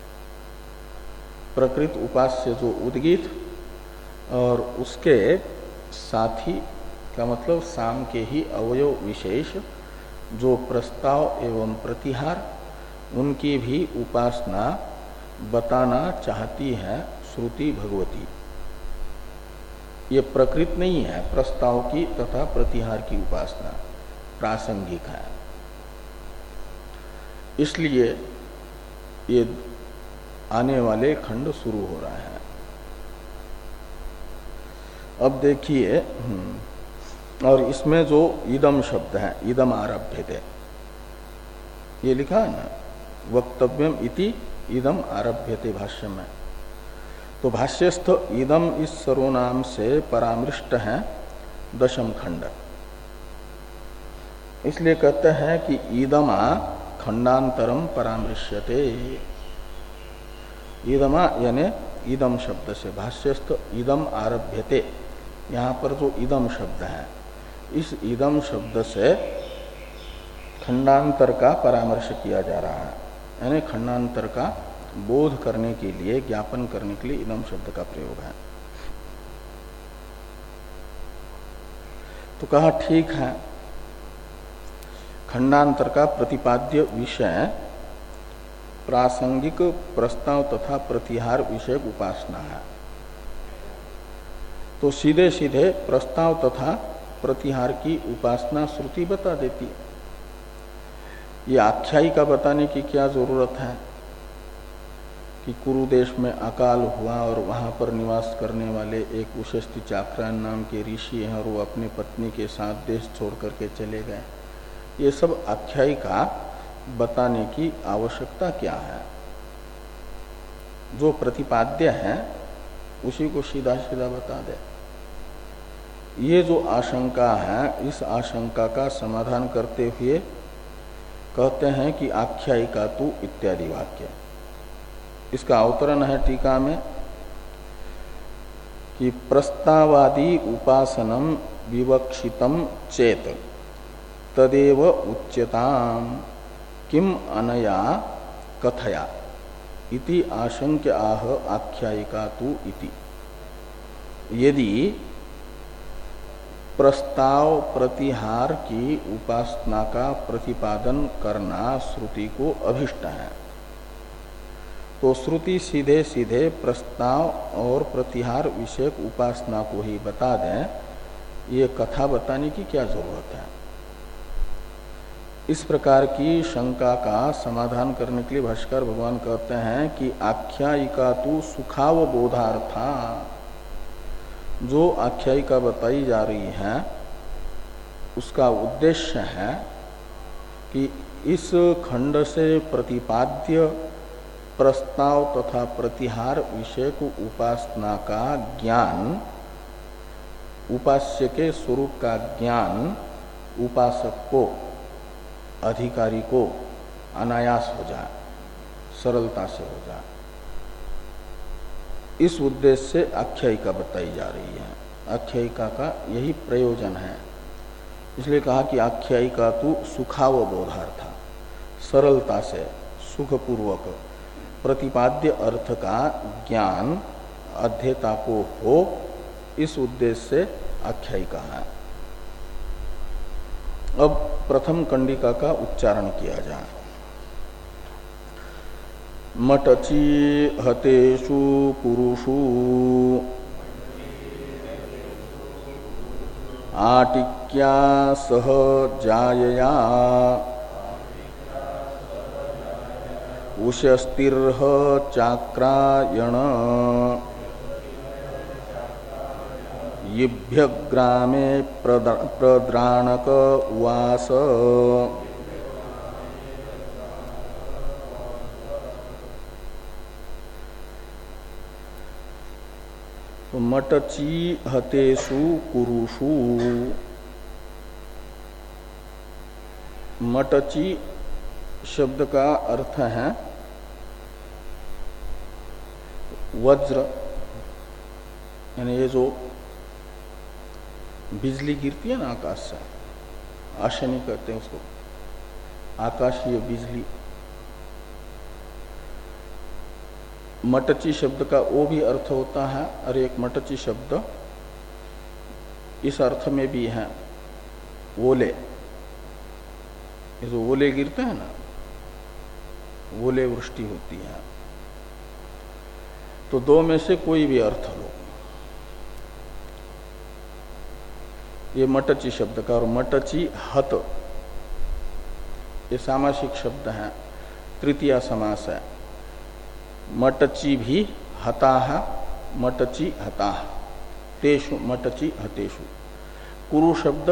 प्रकृत उपास्य जो उद्गीत और उसके साथी का मतलब साम के ही अवयव विशेष जो प्रस्ताव एवं प्रतिहार, उनकी भी उपासना बताना चाहती है श्रुति भगवती। ये प्रकृत नहीं है, प्रस्ताव की तथा प्रतिहार की उपासना प्रासंगिक है। इसलिए ये आने वाले खंड शुरू हो रहा है। अब देखिए, और इसमें जो इदम शब्द है, इदम आरभ्यते, ये लिखा है ना, वक्तव्यम इति इदम आरभ्यते भाष्य में। तो भाष्यस्थ इदम इस सर्वनाम से परामृष्ट है दशम खंड। इसलिए कहते हैं कि इदमा खंडांतरम परामृश्यते। इदमा यानी इदम शब्द से भाष्यस्थ इदम आरभ्यते, यहाँ पर जो इदम शब्द है, इस इदम शब्द से खंडांतर का परामर्श किया जा रहा है। यानी खंडांतर का बोध करने के लिए, ज्ञापन करने के लिए इदम शब्द का प्रयोग है। तो कहा ठीक है, खंडांतर का प्रतिपाद्य विषय प्रासंगिक प्रस्ताव तथा प्रतिहार विषयक उपासना है। तो सीधे सीधे प्रस्ताव तथा प्रतिहार की उपासना श्रुति बता देती। ये आख्यायिका बताने की क्या जरूरत है कि कुरु देश में अकाल हुआ और वहां पर निवास करने वाले एक उशस्ति चाक्रायन नाम के ऋषि हैं और वो अपनी पत्नी के साथ देश छोड़ करके चले गए। ये सब आख्यायिका बताने की आवश्यकता क्या है? जो प्रतिपाद्य है उसी को सीधा सीधा बता दे। ये जो आशंका है, इस आशंका का समाधान करते हुए कहते हैं कि आख्यायिका तु इत्यादि वाक्य। इसका अवतरण है टीका में कि प्रस्तावादि उपासनम विवक्षितम चेत तदेव उच्यताम किम अनया कथया इति आशंक्य आह आख्यायिका तु इति। यदि प्रस्ताव प्रतिहार की उपासना का प्रतिपादन करना श्रुति को अभिष्ट है, तो श्रुति सीधे सीधे प्रस्ताव और प्रतिहार विषयक उपासना को ही बता दें। ये कथा बताने की क्या जरूरत है? इस प्रकार की शंका का समाधान करने के लिए भाष्यकार भगवान कहते हैं कि आख्यायिका तु सुखावबोधार्था। जो आख्यायिका बताई जा रही है उसका उद्देश्य है कि इस खंड से प्रतिपाद्य प्रस्ताव तथा प्रतिहार विषय को उपासना का ज्ञान, उपास्य के स्वरूप का ज्ञान उपासक को, अधिकारी को अनायास हो जाए, सरलता से हो जाए। इस उद्देश्य से आख्यायिका बताई जा रही है। आख्यायिका का यही प्रयोजन है। इसलिए कहा कि आख्यायिका तु सुखावबोधार्थ, सरलता से सुखपूर्वक प्रतिपाद्य अर्थ का ज्ञान अध्येता को हो, इस उद्देश्य से आख्यायिका है। अब प्रथम कंडिका का उच्चारण किया जाए। मटची हतेषु पुरुषु आटिक्या सह जायया उशस्तिर्ह चाक्रायण यिभ्यग्रामे प्रद्राणक वास तो मटची हतेषु कुरुषु, मटची शब्द का अर्थ है वज्र, यानी ये जो बिजली गिरती है ना आकाश से, आशनी कहते हैं उसको, आकाशीय बिजली। मटची शब्द का वो भी अर्थ होता है, और एक मटची शब्द इस अर्थ में भी है ओले, ये जो ओले गिरते हैं ना, ओले वृष्टि होती है। तो दो में से कोई भी अर्थ लो, ये मटची शब्द का। और मटची हत, ये सामासिक शब्द है, तृतीया समास है। मटची भी हता है, मटची हता, तेषु मटची हतेषु। कुरु शब्द,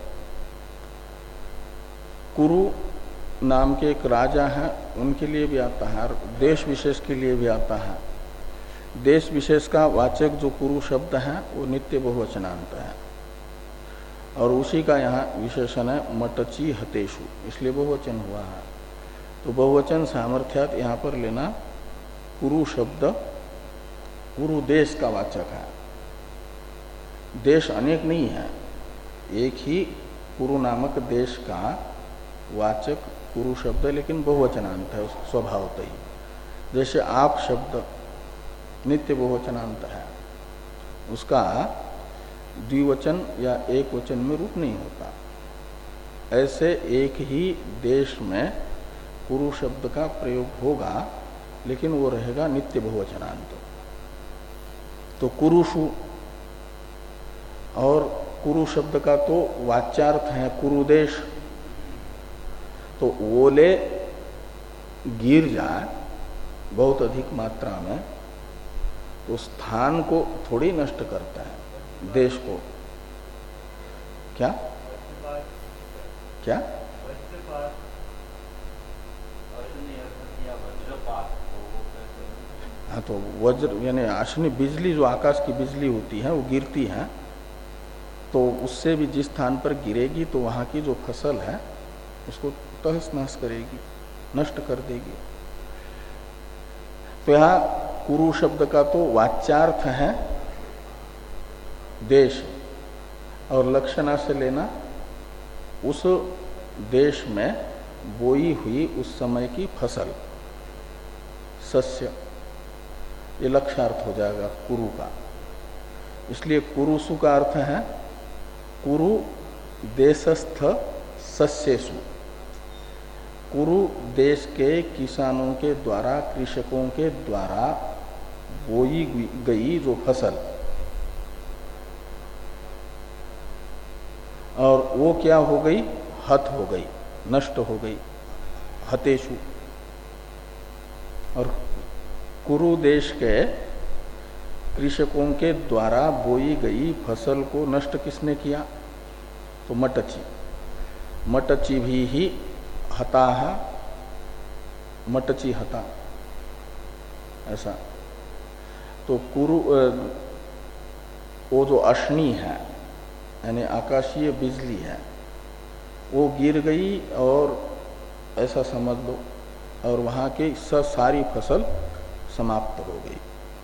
कुरु नाम के एक राजा है, उनके लिए भी आता है, और देश विशेष के लिए भी आता है। देश विशेष का वाचक जो कुरु शब्द है वो नित्य बहुवचनांत है, और उसी का यहाँ विशेषण है मटची हतेषु, इसलिए बहुवचन हुआ है। तो बहुवचन सामर्थ्यात यहाँ पर लेना कुरु शब्द कुरु देश का वाचक है। देश अनेक नहीं है, एक ही कुरु नामक देश का वाचक कुरु शब्द, लेकिन बहुवचनांत है स्वभावतः ही। जैसे आप शब्द नित्य बहुवचनांत है, उसका द्विवचन या एक वचन में रूप नहीं होता। ऐसे एक ही देश में कुरु शब्द का प्रयोग होगा, लेकिन वो रहेगा नित्य बहुवचनांत। तो कुरुषु, और कुरु शब्द का तो वाच्यार्थ है कुरुदेश। तो ओले गिर जाए बहुत अधिक मात्रा में तो स्थान को थोड़ी नष्ट करता है, देश को। क्या क्या हाँ, तो वज्र यानी आशनी बिजली, जो आकाश की बिजली होती है वो गिरती है, तो उससे भी जिस स्थान पर गिरेगी तो वहाँ की जो फसल है उसको तहस नहस करेगी, नष्ट कर देगी। तो यहाँ कुरु शब्द का तो वाच्यार्थ है देश, और लक्षणा से लेना उस देश में बोई हुई उस समय की फसल, सस्य, ये लक्ष्यार्थ हो जाएगा कुरु का। इसलिए कुरुसु का अर्थ है कुरु देशस्थ सस्येषु, कुरु देश के किसानों के द्वारा, कृषकों के द्वारा बोई गई जो फसल, और वो क्या हो गई, हत हो गई, नष्ट हो गई, हतेषु। और कुरु देश के कृषकों के द्वारा बोई गई फसल को नष्ट किसने किया, तो मटची। मटची भी ही हता है, मटची हता, ऐसा। तो कुरु वो जो अश्नि है यानी आकाशीय बिजली है, वो गिर गई और ऐसा समझ लो, और वहां की सारी फसल समाप्त हो गई,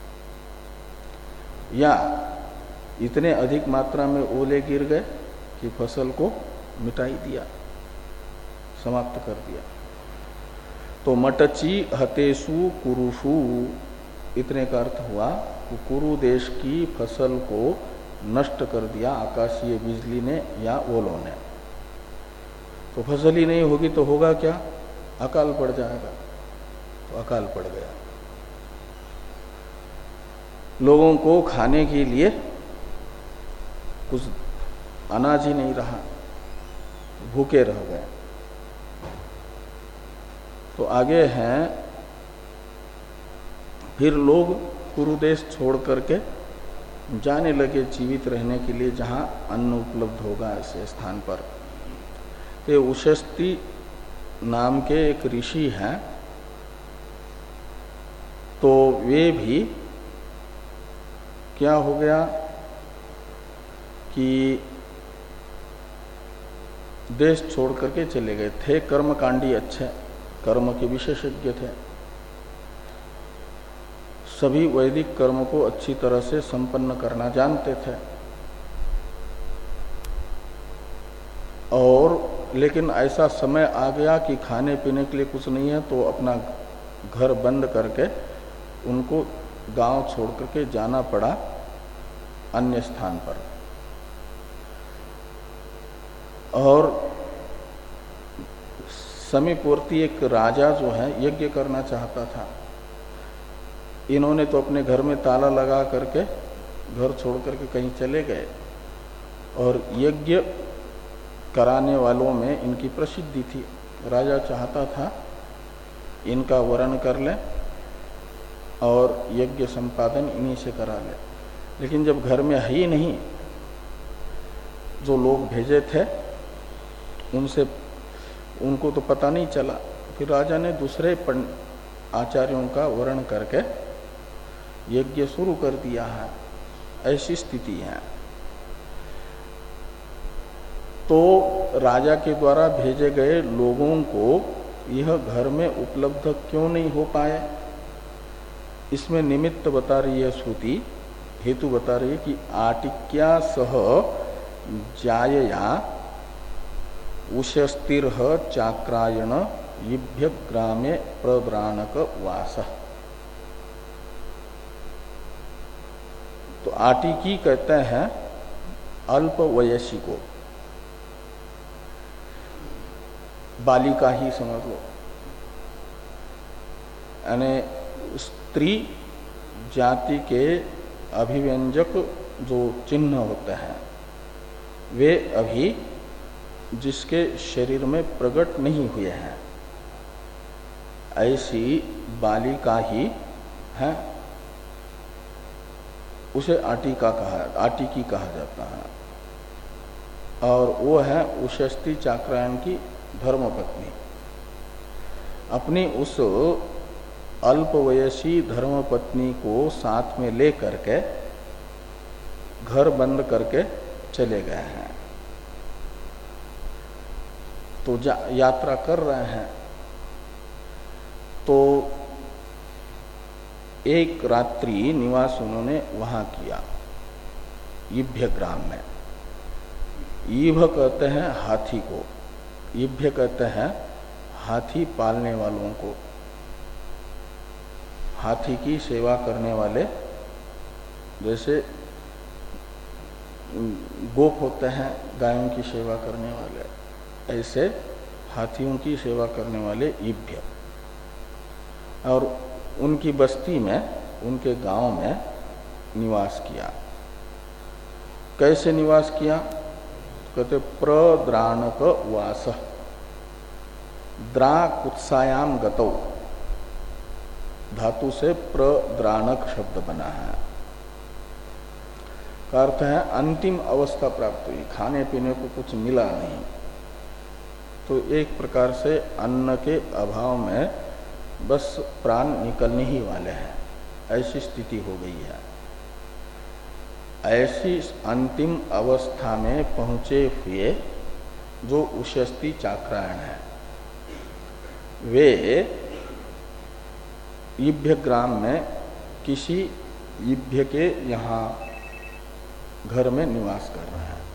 या इतने अधिक मात्रा में ओले गिर गए कि फसल को मिटाई दिया, समाप्त कर दिया। तो मटची हतेषु कुरुषु, इतने का अर्थ हुआ कि कुरु देश की फसल को नष्ट कर दिया आकाशीय बिजली ने या ओलों ने। तो फसल ही नहीं होगी तो होगा क्या? अकाल पड़ जाएगा। तो अकाल पड़ गया। लोगों को खाने के लिए कुछ अनाज ही नहीं रहा, भूखे रह गए। तो आगे हैं फिर लोग कुरुदेश छोड़ करके जाने लगे जीवित रहने के लिए जहां अन्न उपलब्ध होगा ऐसे स्थान पर। तो उशस्ती नाम के एक ऋषि हैं, तो वे भी क्या हो गया कि देश छोड़ करके चले गए थे। कर्मकांडी अच्छे, कर्म के विशेषज्ञ थे, सभी वैदिक कर्म को अच्छी तरह से संपन्न करना जानते थे। और लेकिन ऐसा समय आ गया कि खाने पीने के लिए कुछ नहीं है, तो अपना घर बंद करके उनको गांव छोड़ करके जाना पड़ा अन्य स्थान पर। और समीपवर्ती एक राजा जो है यज्ञ करना चाहता था। इन्होंने तो अपने घर में ताला लगा करके घर छोड़ करके कहीं चले गए, और यज्ञ कराने वालों में इनकी प्रसिद्धि थी। राजा चाहता था इनका वरण कर ले और यज्ञ संपादन इन्हीं से करा ले, लेकिन जब घर में है ही नहीं, जो लोग भेजे थे उनसे उनको तो पता नहीं चला। फिर राजा ने दूसरे आचार्यों का वरण करके यज्ञ शुरू कर दिया है। ऐसी स्थिति है। तो राजा के द्वारा भेजे गए लोगों को यह घर में उपलब्ध क्यों नहीं हो पाए? इसमें निमित्त बता रही है श्रुति, हेतु बता रही है कि आटिक्या सह जायया उशस्तिर चाक्रायण इभ्य ग्रामे प्रद्राणक वास। तो आटिकी कहते हैं अल्प वयसी को, बालिका ही समझ लो, यानी स्त्री जाति के अभिव्यंजक जो चिन्ह होते हैं वे अभी जिसके शरीर में प्रकट नहीं हुए हैं, ऐसी बालिका ही है, उसे आटिका कहा आटिकी कहा जाता है। और वो है उशस्ती चाक्रायण की धर्मपत्नी। अपनी उस अल्पवयसी धर्मपत्नी को साथ में ले करके घर बंद करके चले गए हैं। तो यात्रा कर रहे हैं, तो एक रात्रि निवास उन्होंने वहां किया इभ्य ग्राम में। ईभ कहते हैं हाथी को, इभ्य कहते हैं हाथी पालने वालों को, हाथी की सेवा करने वाले। जैसे गोप होते हैं गायों की सेवा करने वाले, ऐसे हाथियों की सेवा करने वाले इभ्य। और उनकी बस्ती में, उनके गांव में निवास किया। कैसे निवास किया? कहते प्रद्राणक वास। द्रा कुत्सायाम गतौ धातु से प्रद्राणक शब्द बना है। का अर्थ है अंतिम अवस्था प्राप्त हुई, खाने पीने को कुछ मिला नहीं, तो एक प्रकार से अन्न के अभाव में बस प्राण निकलने ही वाले हैं, ऐसी स्थिति हो गई है। ऐसी अंतिम अवस्था में पहुंचे हुए जो उशस्ती चाक्रायण है, वे इभ्य ग्राम में किसी इभ्य के यहाँ घर में निवास कर रहे हैं।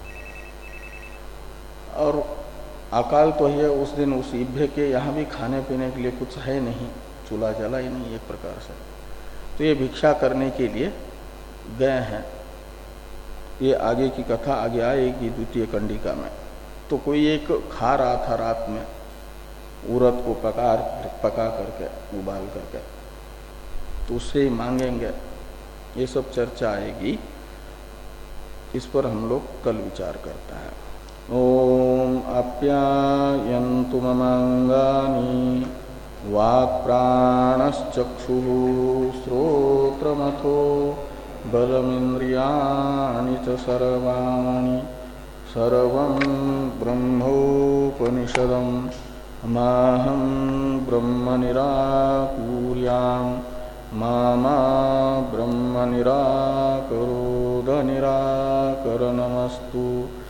और अकाल तो है उस दिन उस इभ्य के यहाँ भी खाने पीने के लिए कुछ है नहीं, चूल्हा जला ही नहीं एक प्रकार से। तो ये भिक्षा करने के लिए गए हैं। ये आगे की कथा आगे आएगी द्वितीय कंडिका में। तो कोई एक खा रहा था रात में उड़द को पका पका करके उबाल करके, तो उससे ही मांगेंगे। ये सब चर्चा आएगी, इस पर हम लोग कल विचार करते हैं। ओम आप्यायन्तु ममांगानि वाक्प्राणश्चक्षुः श्रोत्रमथो बलमिन्द्रियाणि च सर्वाणि सर्वं ब्रह्मोपनिषदं माहं ब्रह्म निराकुर्याम् मा मा ब्रह्म निराकरोद निराकरणमस्तु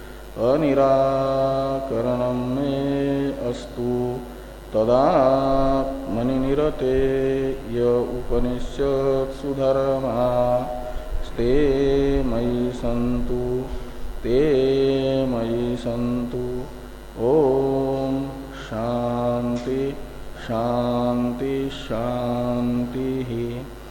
अनिराकरणं मे अस्तु तदात्मनिरते य उपनिषत्सु धर्मा ते मयि सन्तु ते मयि सन्तु। ओम शांति शांति शांति।